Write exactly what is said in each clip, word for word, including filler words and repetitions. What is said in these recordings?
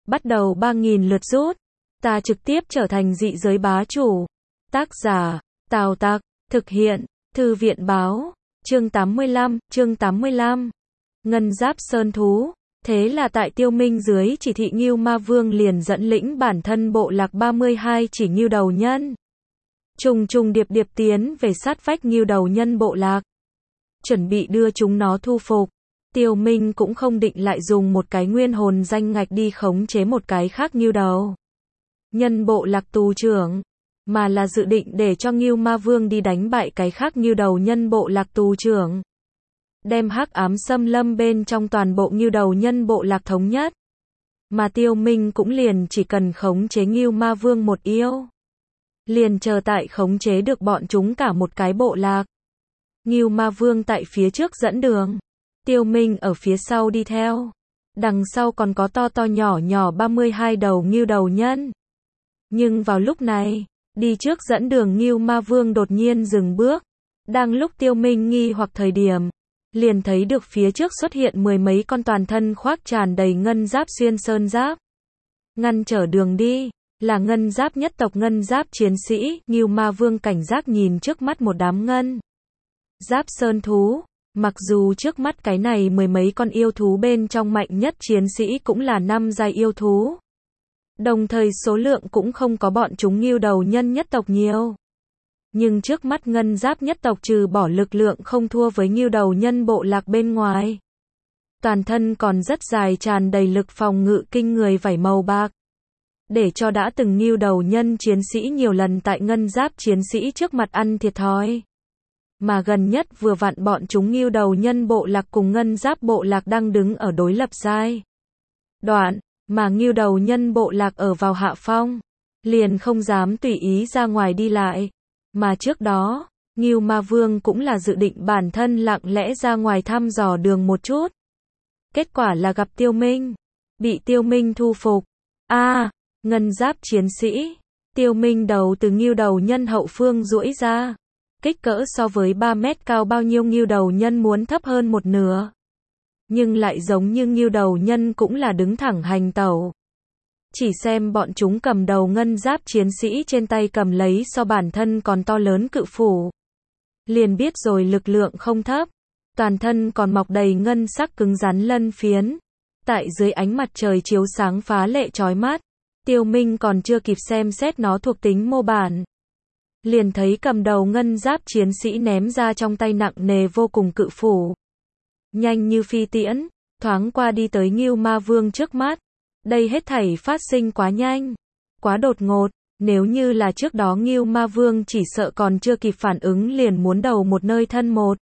bắt đầu ba nghìn lượt rút. Ta trực tiếp trở thành dị giới bá chủ. Tác giả, Tào Tặc, thực hiện, Thư viện báo, chương tám mươi lăm, chương tám mươi lăm. Ngân Giáp Sơn Thú. Thế là tại Tiêu Minh dưới chỉ thị Ngưu Ma Vương liền dẫn lĩnh bản thân bộ lạc ba mươi hai chỉ ngưu đầu nhân. Trùng trùng điệp điệp tiến về sát vách ngưu đầu nhân bộ lạc. Chuẩn bị đưa chúng nó thu phục. Tiêu Minh cũng không định lại dùng một cái nguyên hồn danh ngạch đi khống chế một cái khác ngưu đầu nhân bộ lạc tù trưởng, mà là dự định để cho Ngưu Ma Vương đi đánh bại cái khác ngưu đầu nhân bộ lạc tù trưởng. Đem hắc ám xâm lâm bên trong toàn bộ ngưu đầu nhân bộ lạc thống nhất. Mà Tiêu Minh cũng liền chỉ cần khống chế Ngưu Ma Vương một yêu. Liền chờ tại khống chế được bọn chúng cả một cái bộ lạc. Ngưu Ma Vương tại phía trước dẫn đường. Tiêu Minh ở phía sau đi theo. Đằng sau còn có to to nhỏ nhỏ ba mươi hai đầu ngưu đầu nhân. Nhưng vào lúc này, đi trước dẫn đường Ngưu Ma Vương đột nhiên dừng bước. Đang lúc Tiêu Minh nghi hoặc thời điểm, liền thấy được phía trước xuất hiện mười mấy con toàn thân khoác tràn đầy ngân giáp xuyên sơn giáp. Ngăn trở đường đi, là ngân giáp nhất tộc ngân giáp chiến sĩ. Ngưu Ma Vương cảnh giác nhìn trước mắt một đám ngân giáp sơn thú. Mặc dù trước mắt cái này mười mấy con yêu thú bên trong mạnh nhất chiến sĩ cũng là năm giai yêu thú. Đồng thời số lượng cũng không có bọn chúng ngưu đầu nhân nhất tộc nhiều. Nhưng trước mắt ngân giáp nhất tộc trừ bỏ lực lượng không thua với ngưu đầu nhân bộ lạc bên ngoài. Toàn thân còn rất dài tràn đầy lực phòng ngự kinh người vảy màu bạc. Để cho đã từng ngưu đầu nhân chiến sĩ nhiều lần tại ngân giáp chiến sĩ trước mặt ăn thiệt thòi. Mà gần nhất vừa vặn bọn chúng ngưu đầu nhân bộ lạc cùng ngân giáp bộ lạc đang đứng ở đối lập giai đoạn, mà ngưu đầu nhân bộ lạc ở vào hạ phong, liền không dám tùy ý ra ngoài đi lại. Mà trước đó, Ngưu Ma Vương cũng là dự định bản thân lặng lẽ ra ngoài thăm dò đường một chút. Kết quả là gặp Tiêu Minh, bị Tiêu Minh thu phục. A, à, ngân giáp chiến sĩ. Tiêu Minh đầu từ ngưu đầu nhân hậu phương duỗi ra. Kích cỡ so với ba mét cao bao nhiêu ngưu đầu nhân muốn thấp hơn một nửa. Nhưng lại giống như ngưu đầu nhân cũng là đứng thẳng hành tẩu. Chỉ xem bọn chúng cầm đầu ngân giáp chiến sĩ trên tay cầm lấy so bản thân còn to lớn cự phủ. Liền biết rồi lực lượng không thấp. Toàn thân còn mọc đầy ngân sắc cứng rắn lân phiến. Tại dưới ánh mặt trời chiếu sáng phá lệ chói mắt. Tiêu Minh còn chưa kịp xem xét nó thuộc tính mô bản. Liền thấy cầm đầu ngân giáp chiến sĩ ném ra trong tay nặng nề vô cùng cự phủ. Nhanh như phi tiễn, thoáng qua đi tới Ngưu Ma Vương trước mắt. Đây hết thảy phát sinh quá nhanh, quá đột ngột, nếu như là trước đó Ngưu Ma Vương chỉ sợ còn chưa kịp phản ứng liền muốn đầu một nơi thân một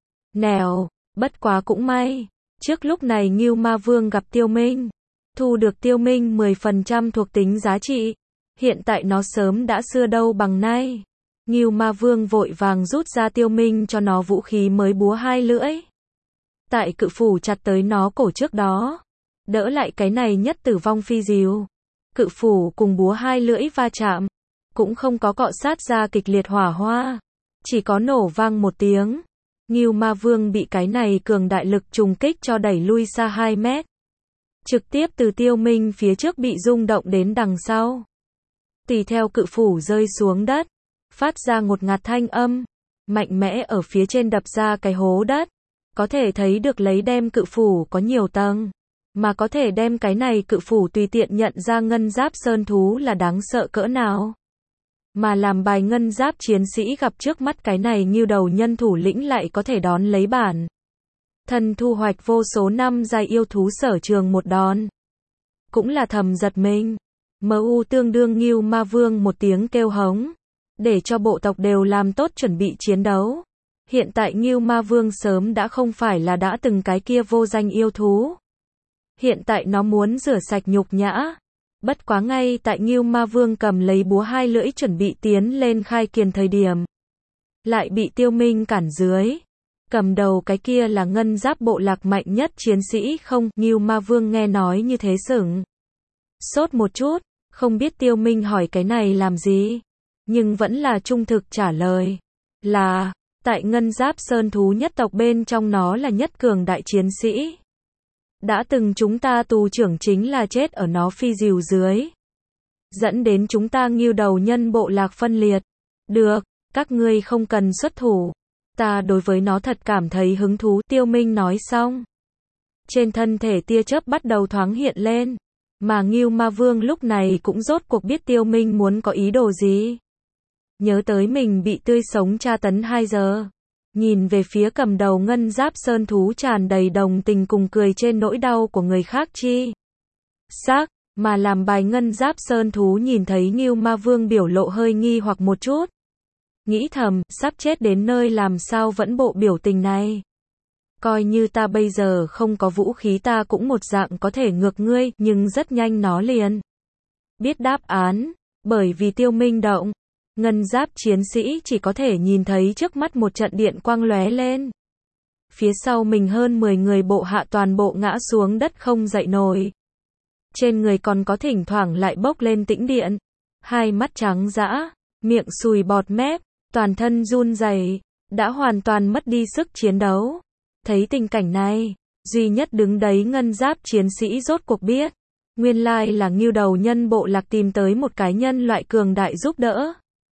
nẻo, bất quá cũng may, trước lúc này Ngưu Ma Vương gặp Tiêu Minh, thu được Tiêu Minh mười phần trăm thuộc tính giá trị, hiện tại nó sớm đã xưa đâu bằng nay. Ngưu Ma Vương vội vàng rút ra Tiêu Minh cho nó vũ khí mới búa hai lưỡi. Tại cự phủ chặt tới nó cổ trước đó, đỡ lại cái này nhất tử vong phi diều. Cự phủ cùng búa hai lưỡi va chạm, cũng không có cọ sát ra kịch liệt hỏa hoa, chỉ có nổ vang một tiếng. Ngưu Ma Vương bị cái này cường đại lực trùng kích cho đẩy lui xa hai mét. Trực tiếp từ Tiêu Minh phía trước bị rung động đến đằng sau. Tùy theo cự phủ rơi xuống đất, phát ra ngột ngạt thanh âm, mạnh mẽ ở phía trên đập ra cái hố đất. Có thể thấy được lấy đem cự phủ có nhiều tầng. Mà có thể đem cái này cự phủ tùy tiện nhận ra ngân giáp sơn thú là đáng sợ cỡ nào. Mà làm bài ngân giáp chiến sĩ gặp trước mắt cái này ngưu đầu nhân thủ lĩnh lại có thể đón lấy bản thân thu hoạch vô số năm giai yêu thú sở trường một đòn. Cũng là thầm giật mình. em u tương đương Ngưu Ma Vương một tiếng kêu hống. Để cho bộ tộc đều làm tốt chuẩn bị chiến đấu. Hiện tại Ngưu Ma Vương sớm đã không phải là đã từng cái kia vô danh yêu thú. Hiện tại nó muốn rửa sạch nhục nhã. Bất quá ngay tại Ngưu Ma Vương cầm lấy búa hai lưỡi chuẩn bị tiến lên khai kiền thời điểm. Lại bị Tiêu Minh cản dưới. Cầm đầu cái kia là ngân giáp bộ lạc mạnh nhất chiến sĩ không? Ngưu Ma Vương nghe nói như thế sửng sốt một chút, không biết Tiêu Minh hỏi cái này làm gì. Nhưng vẫn là trung thực trả lời. Là, tại ngân giáp sơn thú nhất tộc bên trong nó là nhất cường đại chiến sĩ. Đã từng chúng ta tù trưởng chính là chết ở nó phi rìu dưới. Dẫn đến chúng ta nghêu đầu nhân bộ lạc phân liệt. Được, các ngươi không cần xuất thủ. Ta đối với nó thật cảm thấy hứng thú, Tiêu Minh nói xong. Trên thân thể tia chớp bắt đầu thoáng hiện lên. Mà Ngưu Ma Vương lúc này cũng rốt cuộc biết Tiêu Minh muốn có ý đồ gì. Nhớ tới mình bị tươi sống tra tấn hai giờ. Nhìn về phía cầm đầu ngân giáp sơn thú tràn đầy đồng tình cùng cười trên nỗi đau của người khác chi. Xác, mà làm bài ngân giáp sơn thú nhìn thấy Ngưu Ma Vương biểu lộ hơi nghi hoặc một chút. Nghĩ thầm, sắp chết đến nơi làm sao vẫn bộ biểu tình này. Coi như ta bây giờ không có vũ khí ta cũng một dạng có thể ngược ngươi, nhưng rất nhanh nó liền biết đáp án, bởi vì Tiêu Minh động. Ngân giáp chiến sĩ chỉ có thể nhìn thấy trước mắt một trận điện quang lóe lên. Phía sau mình hơn mười người bộ hạ toàn bộ ngã xuống đất không dậy nổi. Trên người còn có thỉnh thoảng lại bốc lên tĩnh điện. Hai mắt trắng dã, miệng sùi bọt mép, toàn thân run rẩy, đã hoàn toàn mất đi sức chiến đấu. Thấy tình cảnh này, duy nhất đứng đấy ngân giáp chiến sĩ rốt cuộc biết. Nguyên lai là Ngưu đầu nhân bộ lạc tìm tới một cái nhân loại cường đại giúp đỡ.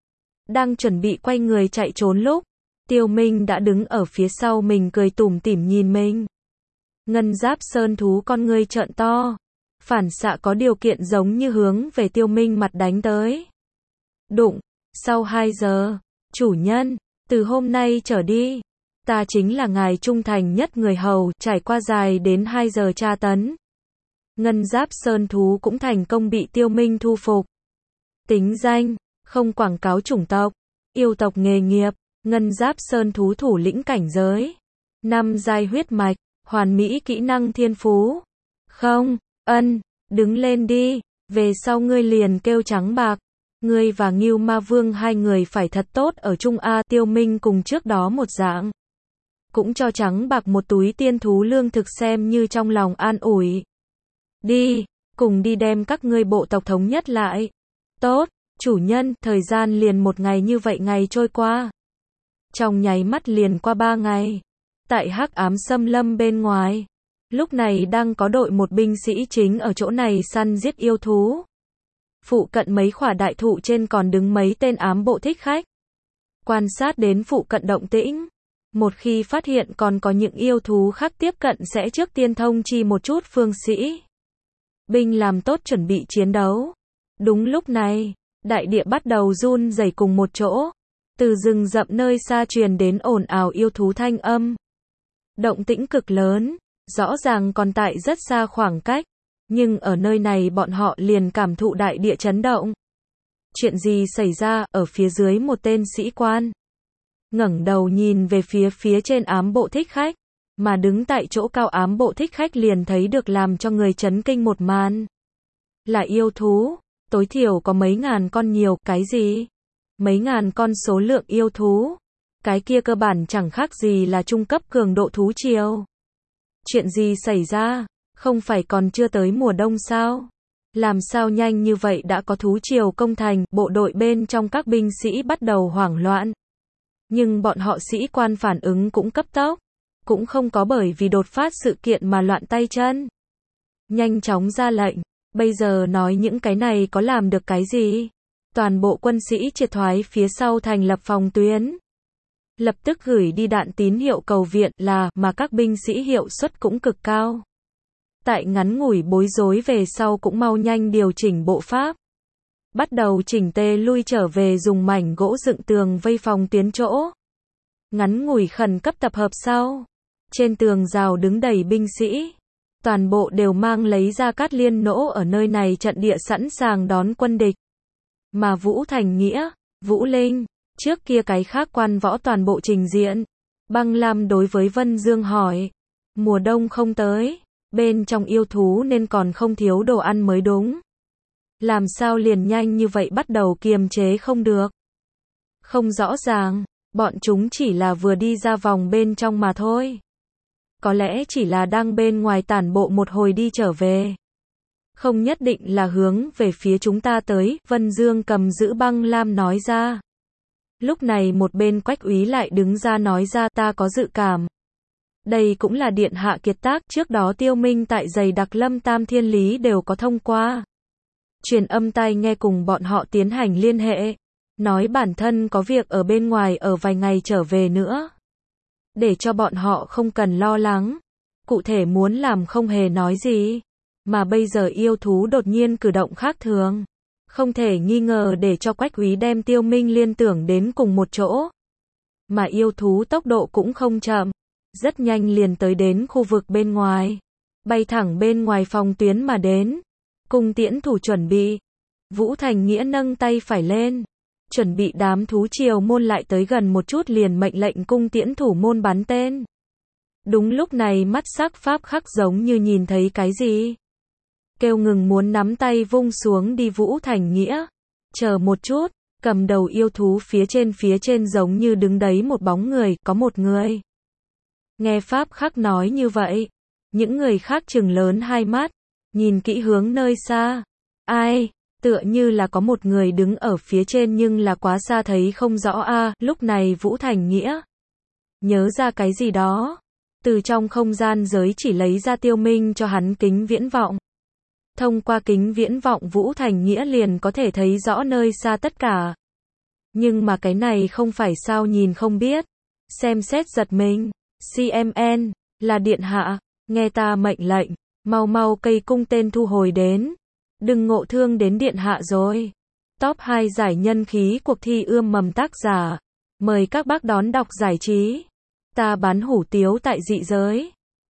Đang chuẩn bị quay người chạy trốn lúc, Tiêu Minh đã đứng ở phía sau mình cười tủm tỉm nhìn mình. Ngân giáp sơn thú con ngươi trợn to, phản xạ có điều kiện giống như hướng về Tiêu Minh mặt đánh tới. Đụng, sau hai giờ, chủ nhân, từ hôm nay trở đi, ta chính là ngài trung thành nhất người hầu, trải qua dài đến hai giờ tra tấn. Ngân giáp sơn thú cũng thành công bị Tiêu Minh thu phục. Tính danh, không quảng cáo chủng tộc, yêu tộc nghề nghiệp, ngân giáp sơn thú thủ lĩnh cảnh giới. Năm giai huyết mạch, hoàn mỹ kỹ năng thiên phú. Không, ân, đứng lên đi, về sau ngươi liền kêu trắng bạc. Ngươi và Ngưu Ma Vương hai người phải thật tốt ở chung a. Tiêu Minh cùng trước đó một dạng. Cũng cho trắng bạc một túi tiên thú lương thực xem như trong lòng an ủi. Đi, cùng đi đem các ngươi bộ tộc thống nhất lại. Tốt, chủ nhân, thời gian liền một ngày như vậy ngày trôi qua. Trong nháy mắt liền qua ba ngày. Tại hắc ám xâm lâm bên ngoài. Lúc này đang có đội một binh sĩ chính ở chỗ này săn giết yêu thú. Phụ cận mấy khỏa đại thụ trên còn đứng mấy tên ám bộ thích khách. Quan sát đến phụ cận động tĩnh. Một khi phát hiện còn có những yêu thú khác tiếp cận sẽ trước tiên thông chi một chút phương sĩ. Binh làm tốt chuẩn bị chiến đấu. Đúng lúc này, đại địa bắt đầu run rẩy cùng một chỗ. Từ rừng rậm nơi xa truyền đến ồn ào yêu thú thanh âm. Động tĩnh cực lớn, rõ ràng còn tại rất xa khoảng cách. Nhưng ở nơi này bọn họ liền cảm thụ đại địa chấn động. Chuyện gì xảy ra? Ở phía dưới một tên sĩ quan ngẩng đầu nhìn về phía phía trên ám bộ thích khách, mà đứng tại chỗ cao ám bộ thích khách liền thấy được làm cho người chấn kinh một màn. Là yêu thú, tối thiểu có mấy ngàn con nhiều, cái gì? Mấy ngàn con số lượng yêu thú, cái kia cơ bản chẳng khác gì là trung cấp cường độ thú triều. Chuyện gì xảy ra? Không phải còn chưa tới mùa đông sao? Làm sao nhanh như vậy đã có thú triều công thành, bộ đội bên trong các binh sĩ bắt đầu hoảng loạn. Nhưng bọn họ sĩ quan phản ứng cũng cấp tốc, cũng không có bởi vì đột phát sự kiện mà loạn tay chân. Nhanh chóng ra lệnh, bây giờ nói những cái này có làm được cái gì? Toàn bộ quân sĩ triệt thoái phía sau thành lập phòng tuyến. Lập tức gửi đi đạn tín hiệu cầu viện là mà các binh sĩ hiệu suất cũng cực cao. Tại ngắn ngủi bối rối về sau cũng mau nhanh điều chỉnh bộ pháp. Bắt đầu chỉnh tề lui trở về dùng mảnh gỗ dựng tường vây phòng tuyến chỗ. Ngắn ngủi khẩn cấp tập hợp sau. Trên tường rào đứng đầy binh sĩ. Toàn bộ đều mang lấy ra cát liên nỗ ở nơi này trận địa sẵn sàng đón quân địch. Mà Vũ Thành Nghĩa, Vũ Linh, trước kia cái khác quan võ toàn bộ trình diện. Băng Lam đối với Vân Dương hỏi. Mùa đông không tới. Bên trong yêu thú nên còn không thiếu đồ ăn mới đúng. Làm sao liền nhanh như vậy bắt đầu kiềm chế không được? Không rõ ràng, bọn chúng chỉ là vừa đi ra vòng bên trong mà thôi. Có lẽ chỉ là đang bên ngoài tản bộ một hồi đi trở về. Không nhất định là hướng về phía chúng ta tới, Vân Dương cầm giữ Băng Lam nói ra. Lúc này một bên Quách Úy lại đứng ra nói ra ta có dự cảm. Đây cũng là điện hạ kiệt tác, trước đó Tiêu Minh tại giày đặc Lâm Tam Thiên Lý đều có thông qua. Truyền âm tai nghe cùng bọn họ tiến hành liên hệ. Nói bản thân có việc ở bên ngoài ở vài ngày trở về nữa. Để cho bọn họ không cần lo lắng. Cụ thể muốn làm không hề nói gì. Mà bây giờ yêu thú đột nhiên cử động khác thường. Không thể nghi ngờ để cho Quách Úy đem Tiêu Minh liên tưởng đến cùng một chỗ. Mà yêu thú tốc độ cũng không chậm. Rất nhanh liền tới đến khu vực bên ngoài. Bay thẳng bên ngoài phòng tuyến mà đến. Cung tiễn thủ chuẩn bị. Vũ Thành Nghĩa nâng tay phải lên. Chuẩn bị đám thú triều môn lại tới gần một chút liền mệnh lệnh cung tiễn thủ môn bắn tên. Đúng lúc này mắt sắc pháp khắc giống như nhìn thấy cái gì. Kêu ngừng muốn nắm tay vung xuống đi Vũ Thành Nghĩa. Chờ một chút, cầm đầu yêu thú phía trên phía trên giống như đứng đấy một bóng người, có một người. Nghe pháp khắc nói như vậy. Những người khác trừng lớn hai mắt. Nhìn kỹ hướng nơi xa. Ai? Tựa như là có một người đứng ở phía trên nhưng là quá xa thấy không rõ a. À, lúc này Vũ Thành Nghĩa nhớ ra cái gì đó. Từ trong không gian giới chỉ lấy ra Tiêu Minh cho hắn kính viễn vọng. Thông qua kính viễn vọng Vũ Thành Nghĩa liền có thể thấy rõ nơi xa tất cả. Nhưng mà cái này không phải sao nhìn không biết. Xem xét giật mình. xê em en, là điện hạ, nghe ta mệnh lệnh, mau mau cây cung tên thu hồi đến. Đừng ngộ thương đến điện hạ rồi. Top hai giải nhân khí cuộc thi ươm mầm tác giả. Mời các bác đón đọc giải trí. Ta bán hủ tiếu tại dị giới.